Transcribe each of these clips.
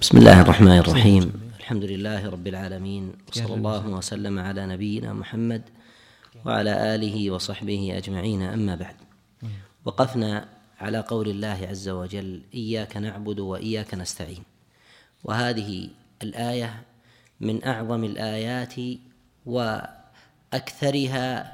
بسم الله الرحمن الرحيم. الحمد لله رب العالمين، وصلى الله وسلم على نبينا محمد وعلى آله وصحبه أجمعين، أما بعد. وقفنا على قول الله عز وجل: إياك نعبد وإياك نستعين. وهذه الآية من أعظم الآيات وأكثرها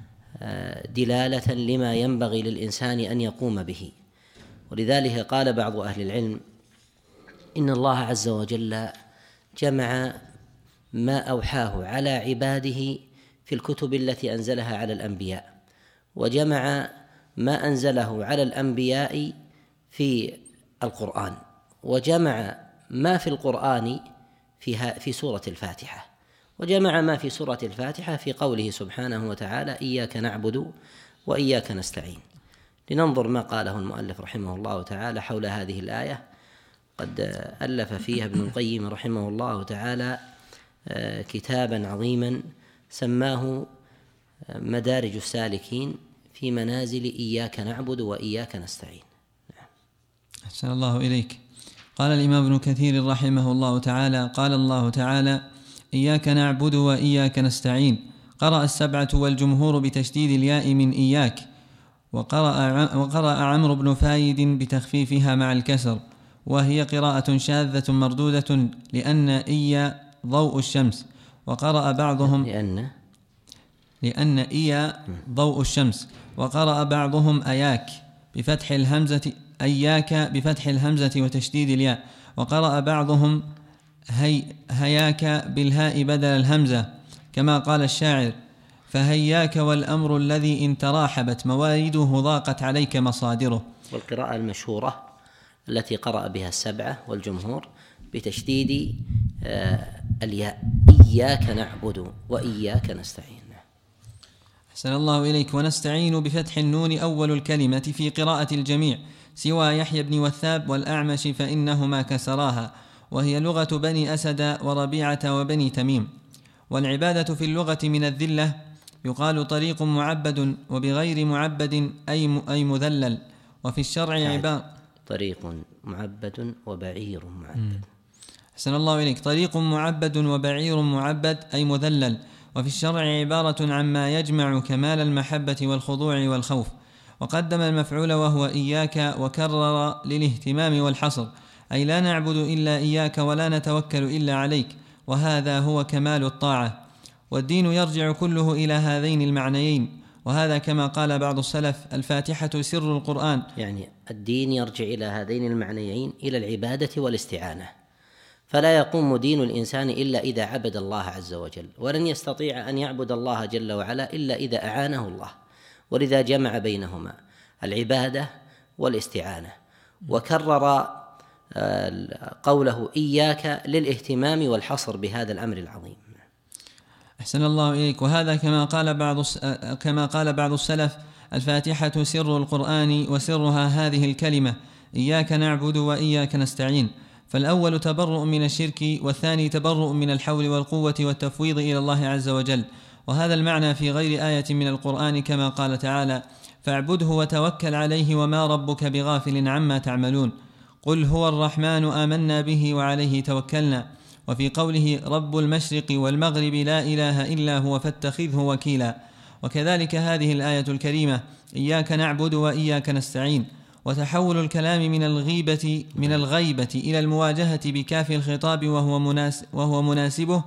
دلالة لما ينبغي للإنسان أن يقوم به. ولذلك قال بعض أهل العلم إن الله عز وجل جمع ما أوحاه على عباده في الكتب التي أنزلها على الأنبياء، وجمع ما أنزله على الأنبياء في القرآن، وجمع ما في القرآن في سورة الفاتحة، وجمع ما في سورة الفاتحة في قوله سبحانه وتعالى: إياك نعبد وإياك نستعين. لننظر ما قاله المؤلف رحمه الله تعالى حول هذه الآية. قد ألف فيها ابن القيم رحمه الله تعالى كتابا عظيما سماه مدارج السالكين في منازل إياك نعبد وإياك نستعين. أحسن الله إليك. قال الإمام ابن كثير رحمه الله تعالى: قال الله تعالى: إياك نعبد وإياك نستعين. قرأ السبعة والجمهور بتشديد الياء من إياك، وقرأ عمرو بن فايد بتخفيفها مع الكسر، وهي قراءة شاذة مردودة لأن إيا ضوء الشمس. وقرأ بعضهم لأن إيا ضوء الشمس. وقرأ بعضهم أياك بفتح الهمزة، أياك بفتح الهمزة وتشديد الياء. وقرأ بعضهم هياك بالهاء بدل الهمزة، كما قال الشاعر: فهياك والأمر الذي إن تراحبت موارده ضاقت عليك مصادره. والقراءة المشهورة التي قرأ بها السبعة والجمهور بتشديد الياء: إياك نعبد وإياك نستعين. أحسن الله إليك. ونستعين بفتح النون أول الكلمة في قراءة الجميع سوى يحيى بن وثاب والأعمش، فإنهما كسراها، وهي لغة بني أسد وربيعة وبني تميم. والعبادة في اللغة من الذلة يقال طريق معبد، وبغير معبد أي مذلل. وفي الشرع عبارة طريق معبد وبعير معبد. أحسن الله إليك. طريق معبد وبعير معبد أي مذلل. وفي الشرع عبارة عما يجمع كمال المحبة والخضوع والخوف. وقدم المفعول وهو إياك، وكرر للاهتمام والحصر، أي لا نعبد إلا إياك ولا نتوكل إلا عليك، وهذا هو كمال الطاعة. والدين يرجع كله إلى هذين المعنيين، وهذا كما قال بعض السلف: الفاتحة سر القرآن. يعني الدين يرجع إلى هذين المعنيين، إلى العبادة والاستعانة. فلا يقوم دين الإنسان إلا إذا عبد الله عز وجل، ولن يستطيع أن يعبد الله جل وعلا إلا إذا أعانه الله. ولذا جمع بينهما العبادة والاستعانة، وكرر قوله إياك للاهتمام والحصر بهذا الأمر العظيم. أحسن الله إليك. وهذا كما قال بعض السلف: الفاتحة سر القرآن، وسرها هذه الكلمة: إياك نعبد وإياك نستعين. فالأول تبرؤ من الشرك، والثاني تبرؤ من الحول والقوة والتفويض إلى الله عز وجل. وهذا المعنى في غير آية من القرآن، كما قال تعالى: فاعبده وتوكل عليه وما ربك بغافل عما تعملون. قل هو الرحمن آمنا به وعليه توكلنا. وفي قوله: رب المشرق والمغرب لا إله إلا هو فاتخذه وكيلا. وكذلك هذه الآية الكريمة: إياك نعبد وإياك نستعين. وتحول الكلام من الغيبة إلى المواجهة بكاف الخطاب، وهو مناسبه،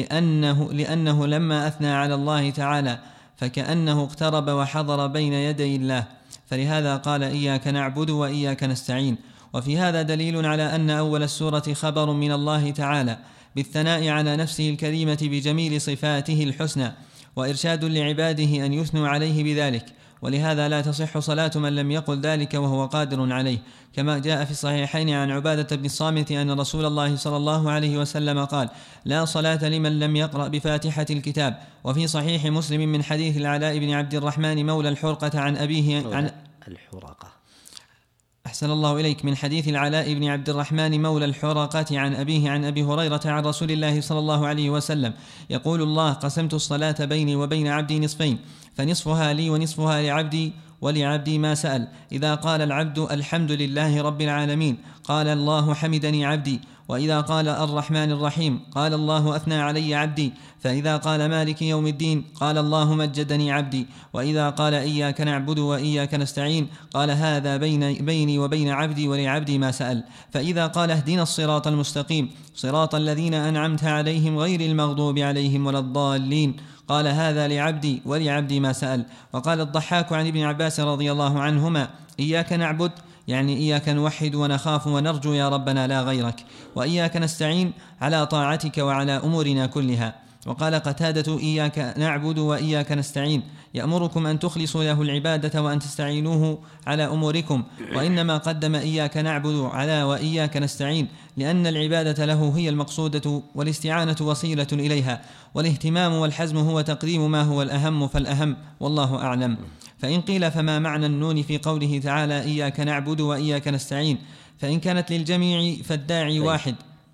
لأنه لما أثنى على الله تعالى فكأنه اقترب وحضر بين يدي الله، فلهذا قال: إياك نعبد وإياك نستعين. وفي هذا دليل على أن أول السورة خبر من الله تعالى بالثناء على نفسه الكريمة بجميل صفاته الحسنى، وإرشاد لعباده أن يثنوا عليه بذلك. ولهذا لا تصح صلاة من لم يقل ذلك وهو قادر عليه، كما جاء في الصحيحين عن عبادة بن الصامت أن رسول الله صلى الله عليه وسلم قال: لا صلاة لمن لم يقرأ بفاتحة الكتاب. وفي صحيح مسلم من حديث العلاء بن عبد الرحمن مولى الحرقة عن أبيه عن الحرقة. أحسن الله إليك. من حديث العلاء بن عبد الرحمن مولى الحرقة عن أبيه عن أبي هريرة عن رسول الله صلى الله عليه وسلم يقول: الله قسمت الصلاة بيني وبين عبدي نصفين، فنصفها لي ونصفها لعبدي، ولعبدي ما سأل. إذا قال العبد الحمد لله رب العالمين قال الله حمدني عبدي، وإذا قال الرحمن الرحيم قال الله أثنى علي عبدي، فإذا قال مالك يوم الدين قال الله مجدني عبدي، وإذا قال إياك نعبد وإياك نستعين قال هذا بيني وبين عبدي ولعبدي ما سأل. فإذا قال اهدنا الصراط المستقيم صراط الذين أنعمت عليهم غير المغضوب عليهم ولا الضالين قال هذا لعبدي ولعبدي ما سأل. وقال الضحاك عن ابن عباس رضي الله عنهما إياك نعبد يعني إياك نوحد ونخاف ونرجو يا ربنا لا غيرك، وإياك نستعين على طاعتك وعلى أمورنا كلها. وقال قتادة إياك نعبد وإياك نستعين يأمركم أن تخلصوا له العبادة وأن تستعينوه على أموركم، وإنما قدم إياك نعبد على وإياك نستعين لأن العبادة له هي المقصودة والاستعانة وسيلة إليها، والاهتمام والحزم هو تقديم ما هو الأهم فالأهم، والله أعلم. فإن قيل فما معنى النون في قوله تعالى إياك نعبد وإياك نستعين؟ فإن كانت للجميع فالداعي واحد،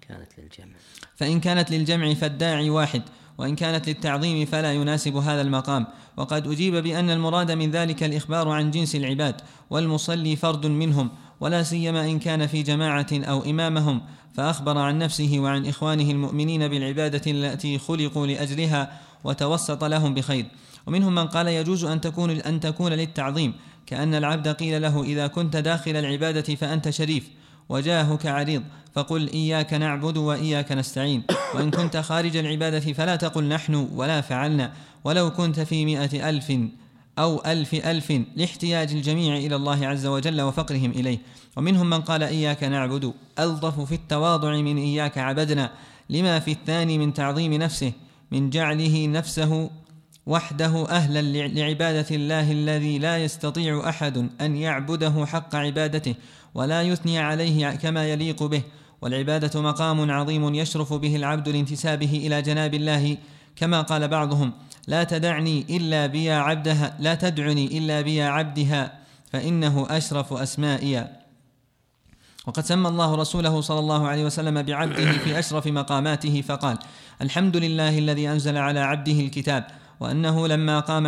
فإن كانت للجمع فالداعي واحد، وإن كانت للتعظيم فلا يناسب هذا المقام. وقد أجيب بأن المراد من ذلك الإخبار عن جنس العباد، والمصلي فرد منهم، ولا سيما إن كان في جماعة أو إمامهم، فأخبر عن نفسه وعن إخوانه المؤمنين بالعبادة التي خلقوا لأجلها وتوسط لهم بخير. ومنهم من قال يجوز أن تكون للتعظيم، كأن العبد قيل له إذا كنت داخل العبادة فأنت شريف وجاهك عريض فقل إياك نعبد وإياك نستعين، وإن كنت خارج العبادة فلا تقل نحن ولا فعلنا، ولو كنت في 100,000 أو 1,000,000 لاحتياج الجميع إلى الله عز وجل وفقرهم إليه. ومنهم من قال إياك نعبد ألطف في التواضع من إياك عبدنا، لما في الثاني من تعظيم نفسه، من جعله نفسه وحده أهلا لعبادة الله الذي لا يستطيع أحد أن يعبده حق عبادته ولا يثني عليه كما يليق به. والعبادة مقام عظيم يشرف به العبد لانتسابه إلى جناب الله، كما قال بعضهم لا تدعني إلا بيا عبدها فإنه أشرف أسمائيا. وقد سمى الله رسوله صلى الله عليه وسلم بعبده في أشرف مقاماته فقال الحمد لله الذي أنزل على عبده الكتاب، وأنه لما قام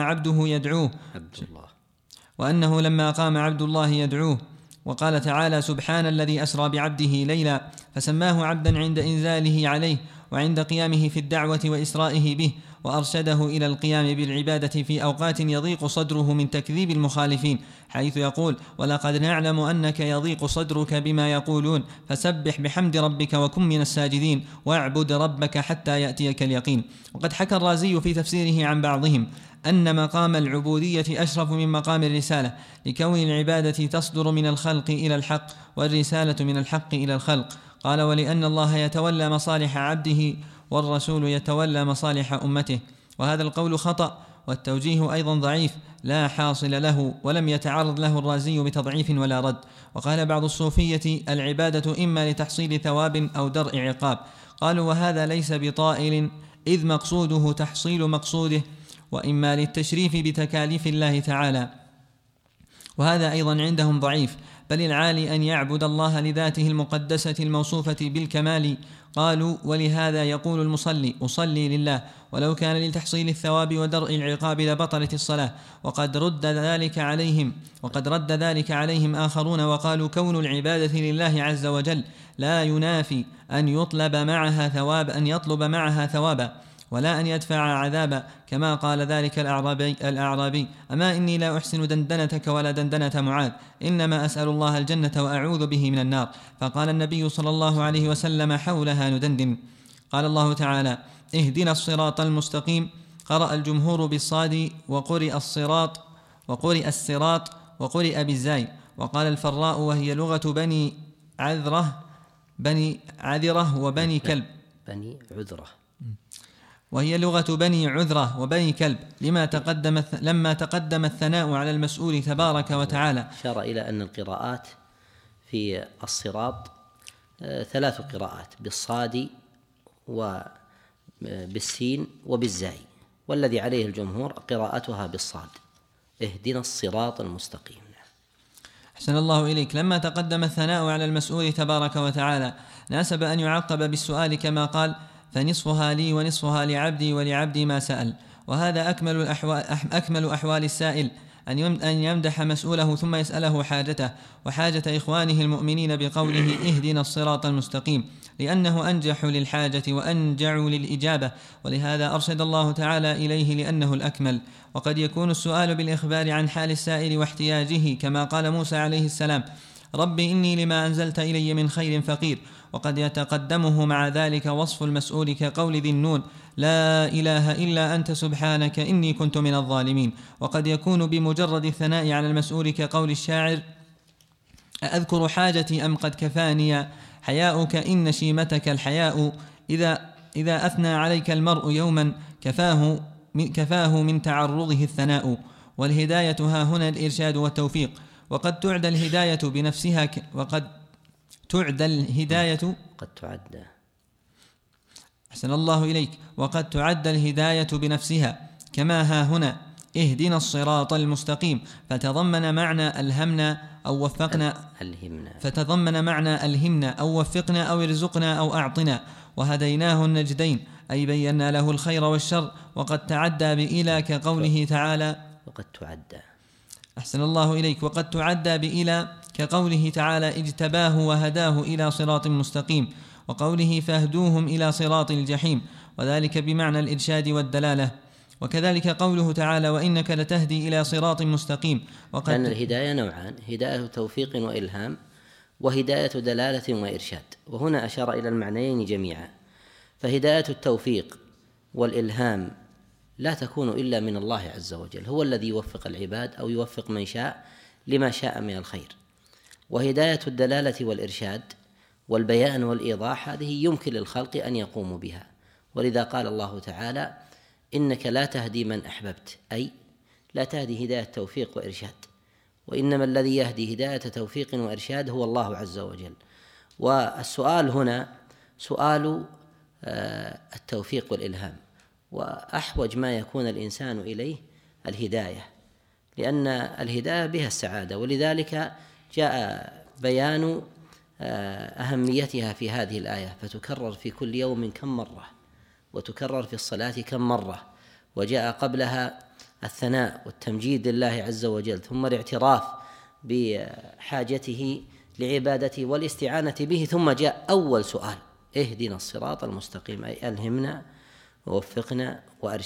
عبد الله يدعوه. وقال تعالى سبحان الذي أسرى بعبده ليلا، فسماه عبدا عند إنزاله عليه وعند قيامه في الدعوة وإسرائه به، وأرشده إلى القيام بالعبادة في أوقات يضيق صدره من تكذيب المخالفين، حيث يقول ولقد نعلم أنك يضيق صدرك بما يقولون فسبح بحمد ربك وكن من الساجدين واعبد ربك حتى يأتيك اليقين. وقد حكى الرازي في تفسيره عن بعضهم أن مقام العبودية أشرف من مقام الرسالة، لكون العبادة تصدر من الخلق إلى الحق والرسالة من الحق إلى الخلق. قال ولأن الله يتولى مصالح عبده والرسول يتولى مصالح أمته. وهذا القول خطأ، والتوجيه أيضا ضعيف لا حاصل له، ولم يتعرض له الرازي بتضعيف ولا رد. وقال بعض الصوفية العبادة إما لتحصيل ثواب أو درء عقاب. قالوا وهذا ليس بطائل، إذ مقصوده تحصيل مقصوده، وإما للتشريف بتكاليف الله تعالى، وهذا أيضا عندهم ضعيف، بل العالي أن يعبد الله لذاته المقدسة الموصوفة بالكمال. قالوا ولهذا يقول المصلي أصلي لله، ولو كان لتحصيل الثواب ودرء العقاب لبطلت الصلاة. وقد رد ذلك عليهم آخرون وقالوا كون العبادة لله عز وجل لا ينافي أن يطلب معها ثوابا ولا أن يدفع عذابا، كما قال ذلك الأعرابي أما إني لا أحسن دندنتك ولا دندنة معاذ، إنما أسأل الله الجنة وأعوذ به من النار. فقال النبي صلى الله عليه وسلم حولها ندندن. قال الله تعالى اهدنا الصراط المستقيم، قرأ الجمهور بالصاد وقرئ الصراط وقرئ بالزاي. وقال الفراء وهي لغة بني عذرة وبني كلب، وهي لغة بني عذرة وبني كلب لما تقدم الثناء على المسؤول تبارك وتعالى. أشار إلى أن القراءات في الصراط 3 قراءات، بالصاد وبالسين وبالزاي، والذي عليه الجمهور قراءتها بالصاد اهدنا الصراط المستقيم. أحسن الله إليك. لما تقدم الثناء على المسؤول تبارك وتعالى ناسب أن يعقب بالسؤال كما قال فنصفها لي ونصفها لعبدي ولعبدي ما سأل. وهذا أكمل أحوال السائل، أن يمدح مسؤوله ثم يسأله حاجته وحاجة إخوانه المؤمنين بقوله اهدنا الصراط المستقيم، لأنه أنجح للحاجة وأنجع للإجابة، ولهذا أرشد الله تعالى إليه لأنه الأكمل. وقد يكون السؤال بالإخبار عن حال السائل واحتياجه، كما قال موسى عليه السلام رب إني لما أنزلت إلي من خير فقير، وقد يتقدمه مع ذلك وصف المسؤول كقول ذي النون لا إله إلا أنت سبحانك إني كنت من الظالمين. وقد يكون بمجرد الثناء على المسؤول كقول الشاعر أذكر حاجتي أم قد كفاني حياؤك إن شيمتك الحياء، إذا أثنى عليك المرء يوما كفاه من تعرضه الثناء. والهداية ها هنا الإرشاد والتوفيق، وقد تعد الهداية بنفسها أحسن الله إليك. وقد تعد الهداية بنفسها كما ها هنا اهدنا الصراط المستقيم، فتضمن معنى ألهمنا أو وفقنا أو ارزقنا أو أعطنا، وهديناه النجدين أي بينا له الخير والشر. وقد تعدى بإلى كقوله تعالى أحسن الله إليك. وقد تعدى بإلى كقوله تعالى اجتباه وهداه إلى صراط مستقيم، وقوله فاهدوهم إلى صراط الجحيم، وذلك بمعنى الإرشاد والدلالة. وكذلك قوله تعالى وإنك لتهدي إلى صراط مستقيم. لأن الهداية نوعان، هداية توفيق وإلهام، وهداية دلالة وإرشاد، وهنا أشار إلى المعنيين جميعا. فهداية التوفيق والإلهام لا تكون إلا من الله عز وجل، هو الذي يوفق العباد أو يوفق من شاء لما شاء من الخير. وهداية الدلالة والإرشاد والبيان والإيضاح هذه يمكن للخلق أن يقوموا بها، ولذا قال الله تعالى إنك لا تهدي من أحببت، أي لا تهدي هداية توفيق وإرشاد، وإنما الذي يهدي هداية توفيق وإرشاد هو الله عز وجل. والسؤال هنا سؤال التوفيق والإلهام، وأحوج ما يكون الإنسان إليه الهداية، لأن الهداية بها السعادة، ولذلك جاء بيان أهميتها في هذه الآية، فتكرر في كل يوم كم مرة، وتكرر في الصلاة كم مرة، وجاء قبلها الثناء والتمجيد لله عز وجل، ثم الاعتراف بحاجته لعبادته والاستعانة به، ثم جاء أول سؤال اهدنا الصراط المستقيم، أي ألهمنا ووفقنا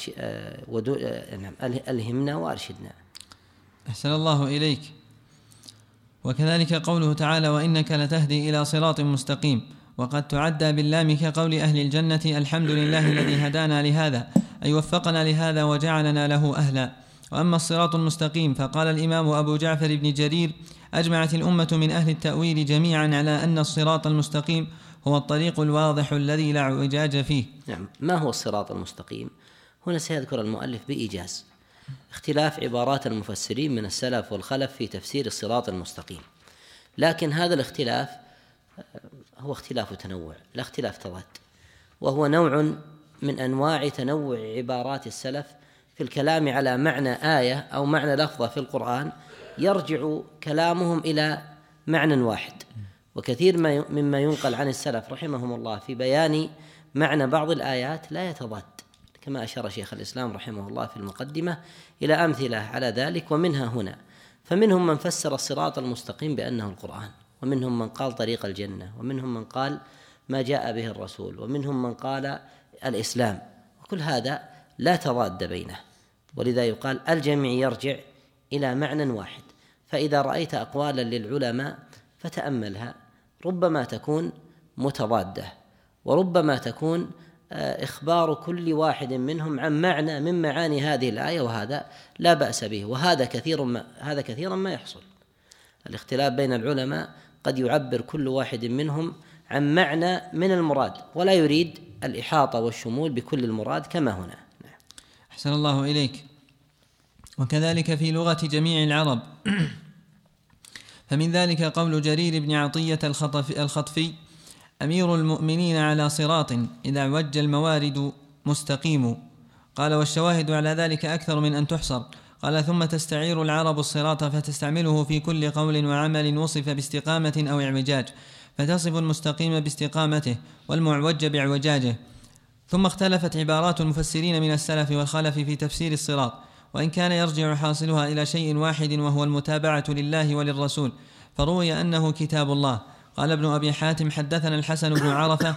ألهمنا وأرشدنا. أحسن الله إليك. وكذلك قوله تعالى وإنك لتهدي إلى صراط مستقيم، وقد تعدى باللام كقول أهل الجنة الحمد لله الذي هدانا لهذا، أي وفقنا لهذا وجعلنا له أهلا. وأما الصراط المستقيم فقال الإمام أبو جعفر بن جرير أجمعت الأمة من أهل التأويل جميعا على أن الصراط المستقيم هو الطريق الواضح الذي لا اعوجاج فيه. نعم، ما هو الصراط المستقيم؟ هنا سيذكر المؤلف بإيجاز اختلاف عبارات المفسرين من السلف والخلف في تفسير الصراط المستقيم، لكن هذا الاختلاف هو اختلاف تنوع لا اختلاف تضاد، وهو نوع من أنواع تنوع عبارات السلف في الكلام على معنى آية أو معنى لفظة في القرآن، يرجع كلامهم إلى معنى واحد. وكثير مما ينقل عن السلف رحمهم الله في بيان معنى بعض الآيات لا يتضاد، كما أشار شيخ الإسلام رحمه الله في المقدمة إلى أمثلة على ذلك، ومنها هنا. فمنهم من فسر الصراط المستقيم بأنه القرآن، ومنهم من قال طريق الجنة، ومنهم من قال ما جاء به الرسول، ومنهم من قال الإسلام، وكل هذا لا تضاد بينه، ولذا يقال الجميع يرجع إلى معنى واحد. فإذا رأيت أقوالا للعلماء فتأملها، ربما تكون متضادة، وربما تكون إخبار كل واحد منهم عن معنى من معاني هذه الآية، وهذا لا بأس به، وهذا كثيرا ما يحصل. الاختلاف بين العلماء قد يعبر كل واحد منهم عن معنى من المراد، ولا يريد الإحاطة والشمول بكل المراد كما هنا. أحسن الله إليك. وكذلك في لغة جميع العرب فمن ذلك قول جرير بن عطية الخطفي أمير المؤمنين على صراط إذا عوج الموارد مستقيم. قال والشواهد على ذلك أكثر من أن تحصر. قال ثم تستعير العرب الصراط فتستعمله في كل قول وعمل وصف باستقامة أو اعوجاج، فتصف المستقيم باستقامته والمعوج باعوجاجه. ثم اختلفت عبارات المفسرين من السلف والخلف في تفسير الصراط، وإن كان يرجع حاصلها إلى شيء واحد وهو المتابعة لله وللرسول، فروي أنه كتاب الله. قال ابن أبي حاتم حدثنا الحسن بن عرفة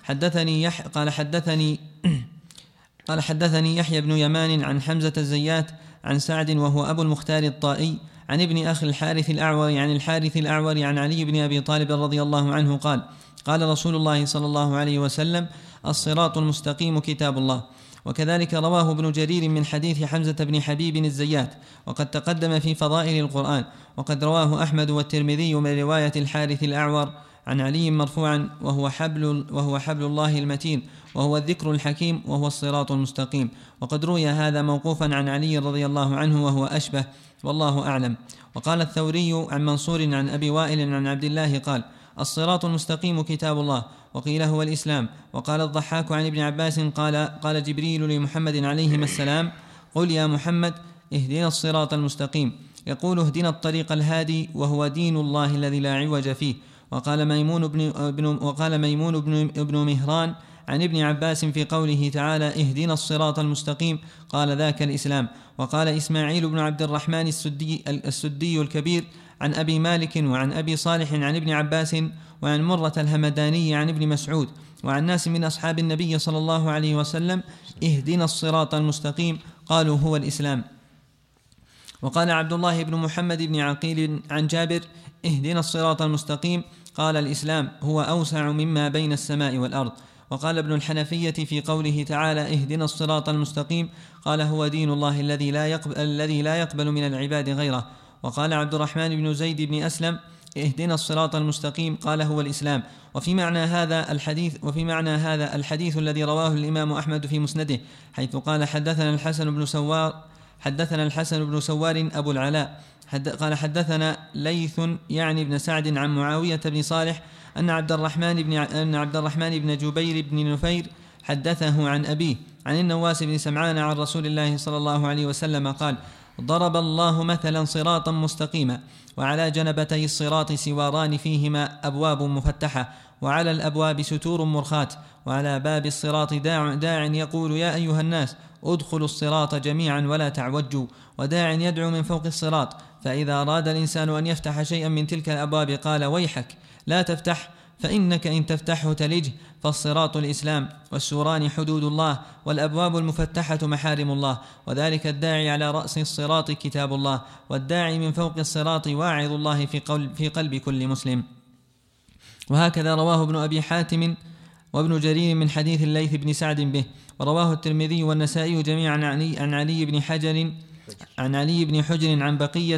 قال حدثني يحيى بن يمان عن حمزة الزيات عن سعد وهو أبو المختار الطائي عن ابن أخي الحارث الأعور عن الحارث الأعور عن علي بن أبي طالب رضي الله عنه قال: قال رسول الله صلى الله عليه وسلم: الصراط المستقيم كتاب الله. وكذلك رواه ابن جرير من حديث حمزة بن حبيب الزيات، وقد تقدم في فضائل القرآن. وقد رواه أحمد والترمذي من رواية الحارث الأعور عن علي مرفوعا: وهو حبل الله المتين، وهو الذكر الحكيم، وهو الصراط المستقيم. وقد روي هذا موقوفا عن علي رضي الله عنه وهو أشبه، والله أعلم. وقال الثوري عن منصور عن أبي وائل عن عبد الله قال: الصراط المستقيم كتاب الله. وقيل هو الإسلام. وقال الضحاك عن ابن عباس قال جبريل لمحمد عليهما السلام: قل يا محمد اهدنا الصراط المستقيم. يقول: اهدنا الطريق الهادي، وهو دين الله الذي لا عوج فيه. وقال ميمون بن مهران عن ابن عباس في قوله تعالى: اهدنا الصراط المستقيم، قال: ذاك الإسلام. وقال إسماعيل بن عبد الرحمن السدي الكبير عن أبي مالك وعن أبي صالح عن ابن عباس وعن مرة الهمداني عن ابن مسعود وعن ناس من أصحاب النبي صلى الله عليه وسلم: اهدنا الصراط المستقيم، قالوا: هو الإسلام. وقال عبد الله بن محمد بن عقيل عن جابر: اهدنا الصراط المستقيم، قال: الإسلام هو أوسع مما بين السماء والأرض. وقال ابن الحنفية في قوله تعالى: اهدنا الصراط المستقيم، قال: هو دين الله الذي لا يقبل من العباد غيره. وقال عبد الرحمن بن زيد بن أسلم: اهدنا الصراط المستقيم، قال: هو الإسلام. وفي معنى هذا الحديث الذي رواه الإمام أحمد في مسنده، حيث قال: حدثنا الحسن بن سوار أبو العلاء قال: حدثنا ليث يعني بن سعد عن معاوية بن صالح أن عبد الرحمن بن جبير بن نفير حدثه عن أبيه عن النواس بن سمعان عن رسول الله صلى الله عليه وسلم قال: ضرب الله مثلا صراطا مستقيما، وعلى جنبتي الصراط سواران فيهما أبواب مفتحة، وعلى الأبواب ستور مرخات، وعلى باب الصراط داع يقول: يا أيها الناس ادخلوا الصراط جميعا ولا تعوجوا، وداع يدعو من فوق الصراط، فإذا أراد الإنسان أن يفتح شيئا من تلك الأبواب قال: ويحك لا تفتح، فإنك إن تفتحه تلجه. فالصراط الإسلام، والسوران حدود الله، والأبواب المفتحة محارم الله، وذلك الداعي على رأس الصراط كتاب الله، والداعي من فوق الصراط واعظ الله في قلب كل مسلم. وهكذا رواه ابن أبي حاتم وابن جرير من حديث الليث بن سعد به. ورواه الترمذي والنسائي جميعا عن علي بن حجر عن بقية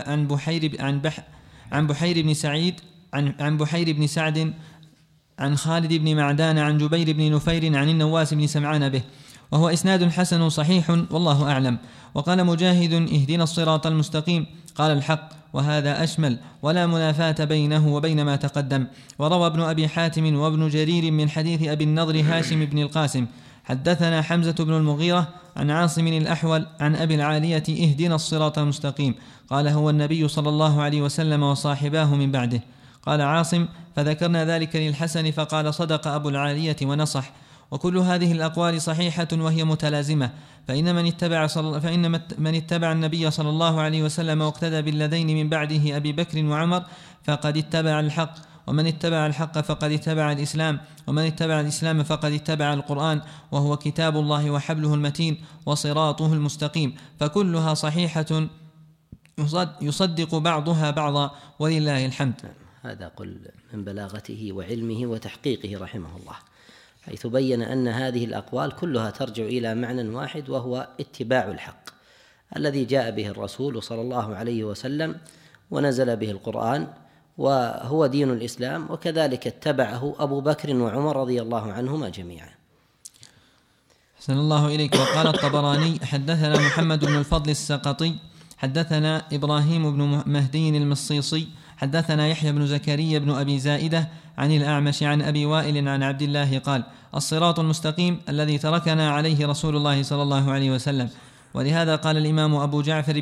عن بحير بن سعيد عن بحير بن سعد عن خالد بن معدان عن جبير بن نفير عن النواس بن سمعان به، وهو إسناد حسن صحيح، والله أعلم. وقال مجاهد: اهدنا الصراط المستقيم، قال: الحق، وهذا أشمل، ولا منافاة بينه وبين ما تقدم. وروى ابن أبي حاتم وابن جرير من حديث أبي النضر هاشم بن القاسم حدثنا حمزة بن المغيرة عن عاصم الأحول عن أبي العالية: اهدنا الصراط المستقيم، قال: هو النبي صلى الله عليه وسلم وصاحباه من بعده. قال عاصم: فذكرنا ذلك للحسن فقال: صدق أبو العالية ونصح. وكل هذه الأقوال صحيحة وهي متلازمة، فإن من اتبع النبي صلى الله عليه وسلم واقتدى بالذين من بعده أبي بكر وعمر فقد اتبع الحق، ومن اتبع الحق فقد اتبع الإسلام، ومن اتبع الإسلام فقد اتبع القرآن، وهو كتاب الله وحبله المتين وصراطه المستقيم، فكلها صحيحة يصدق بعضها بعضا، ولله الحمد. هذا قل من بلاغته وعلمه وتحقيقه رحمه الله، حيث بين أن هذه الأقوال كلها ترجع إلى معنى واحد، وهو اتباع الحق الذي جاء به الرسول صلى الله عليه وسلم ونزل به القرآن، وهو دين الإسلام، وكذلك اتبعه أبو بكر وعمر رضي الله عنهما جميعا. أحسن الله إليك. وقال الطبراني: حدثنا محمد بن الفضل السقطي حدثنا إبراهيم بن مهدي المصيصي حدثنا يحيى بن زكريا بن أبي زائدة عن الأعمش عن أبي وائل عن عبد الله قال: الصراط المستقيم الذي تركنا عليه رسول الله صلى الله عليه وسلم. ولهذا قال الإمام أبو جعفر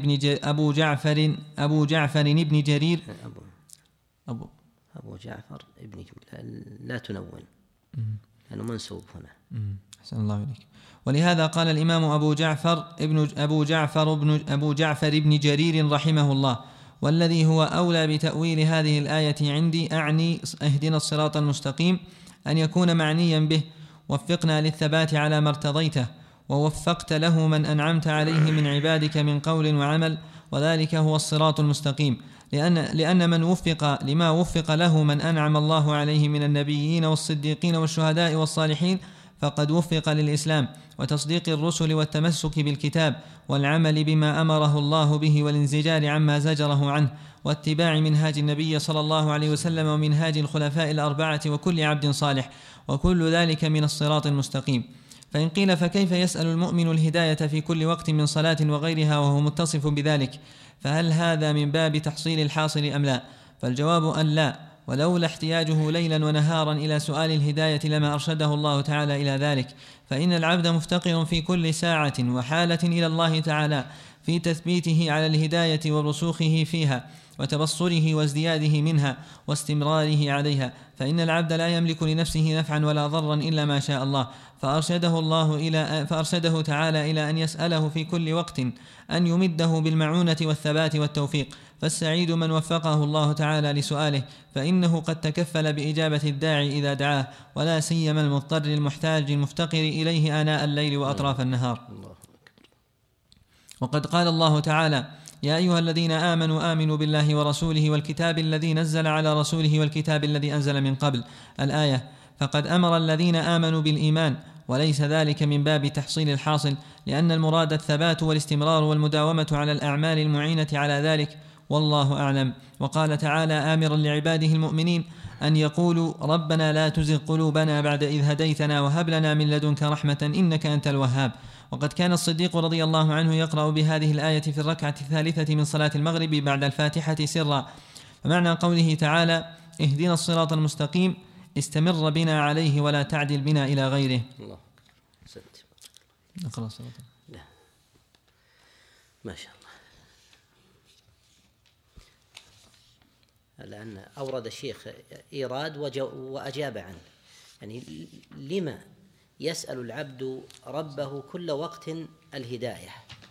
بن جرير أبو جعفر ابن لا تنون لأنه منسوب هنا. أحسن الله إليك. ولهذا قال الإمام أبو جعفر بن جرير رحمه الله: والذي هو أولى بتأويل هذه الآية عندي أعني اهدنا الصراط المستقيم أن يكون معنيا به وفقنا للثبات على ما ارتضيته ووفقت له من أنعمت عليه من عبادك من قول وعمل، وذلك هو الصراط المستقيم، لأن من وفق لما وفق له من أنعم الله عليه من النبيين والصديقين والشهداء والصالحين فقد وفق للإسلام وتصديق الرسل والتمسك بالكتاب والعمل بما أمره الله به والانزجار عما زجره عنه واتباع منهاج النبي صلى الله عليه وسلم ومنهاج الخلفاء الأربعة وكل عبد صالح، وكل ذلك من الصراط المستقيم. فإن قيل فكيف يسأل المؤمن الهداية في كل وقت من صلاة وغيرها وهو متصف بذلك؟ فهل هذا من باب تحصيل الحاصل أم لا؟ فالجواب أن لا، ولولا احتياجه ليلا ونهارا إلى سؤال الهداية لما أرشده الله تعالى إلى ذلك، فإن العبد مفتقر في كل ساعة وحالة إلى الله تعالى في تثبيته على الهداية ورسوخه فيها وتبصره وازدياده منها واستمراره عليها، فإن العبد لا يملك لنفسه نفعا ولا ضرا إلا ما شاء الله، فأرشده تعالى إلى أن يسأله في كل وقت أن يمده بالمعونة والثبات والتوفيق. فالسعيد من وفقه الله تعالى لسؤاله، فإنه قد تكفل بإجابة الداعي إذا دعاه، ولا سيما المضطر المحتاج المفتقر إليه آناء الليل وأطراف النهار. وقد قال الله تعالى: يا أيها الذين آمنوا بالله ورسوله والكتاب الذي نزل على رسوله والكتاب الذي أنزل من قبل، الآية. فقد أمر الذين آمنوا بالإيمان، وليس ذلك من باب تحصيل الحاصل، لأن المراد الثبات والاستمرار والمداومة على الأعمال المعينة على ذلك، والله أعلم. وقال تعالى آمرا لعباده المؤمنين أن يقولوا ربنا لا تزغ قلوبنا بعد إذ هديتنا وهب لنا من لدنك رحمة إنك أنت الوهاب. وقد كان الصديق رضي الله عنه يقرأ بهذه الآية في الركعة الثالثة من صلاة المغرب بعد الفاتحة سرا. فمعنى قوله تعالى اهدنا الصراط المستقيم: استمر بنا عليه ولا تعدل بنا إلى غيره. الله نقرأ صلاة. لا. ما شاء الله. لأن أورد الشيخ إيراد وأجاب عنه، يعني لما يسأل العبد ربه كل وقت الهداية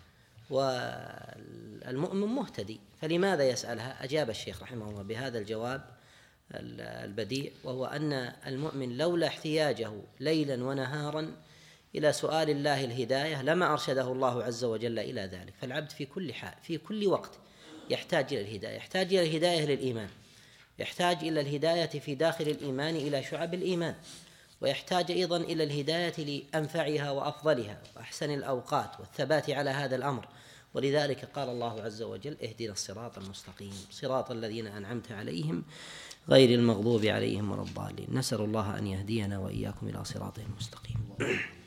والمؤمن مهتدي، فلماذا يسألها؟ أجاب الشيخ رحمه الله بهذا الجواب البديع، وهو أن المؤمن لولا احتياجه ليلا ونهارا إلى سؤال الله الهداية لما أرشده الله عز وجل إلى ذلك. فالعبد في كل حال في كل وقت يحتاج إلى الهداية، يحتاج إلى الهداية للإيمان، يحتاج إلى الهداية في داخل الإيمان إلى شعب الإيمان، ويحتاج أيضا إلى الهداية لأنفعها وأفضلها وأحسن الأوقات والثبات على هذا الأمر. ولذلك قال الله عز وجل اهدنا الصراط المستقيم صراط الذين أنعمت عليهم غير المغضوب عليهم ولا الضالين. نسأل الله أن يهدينا وإياكم إلى صراطه المستقيم.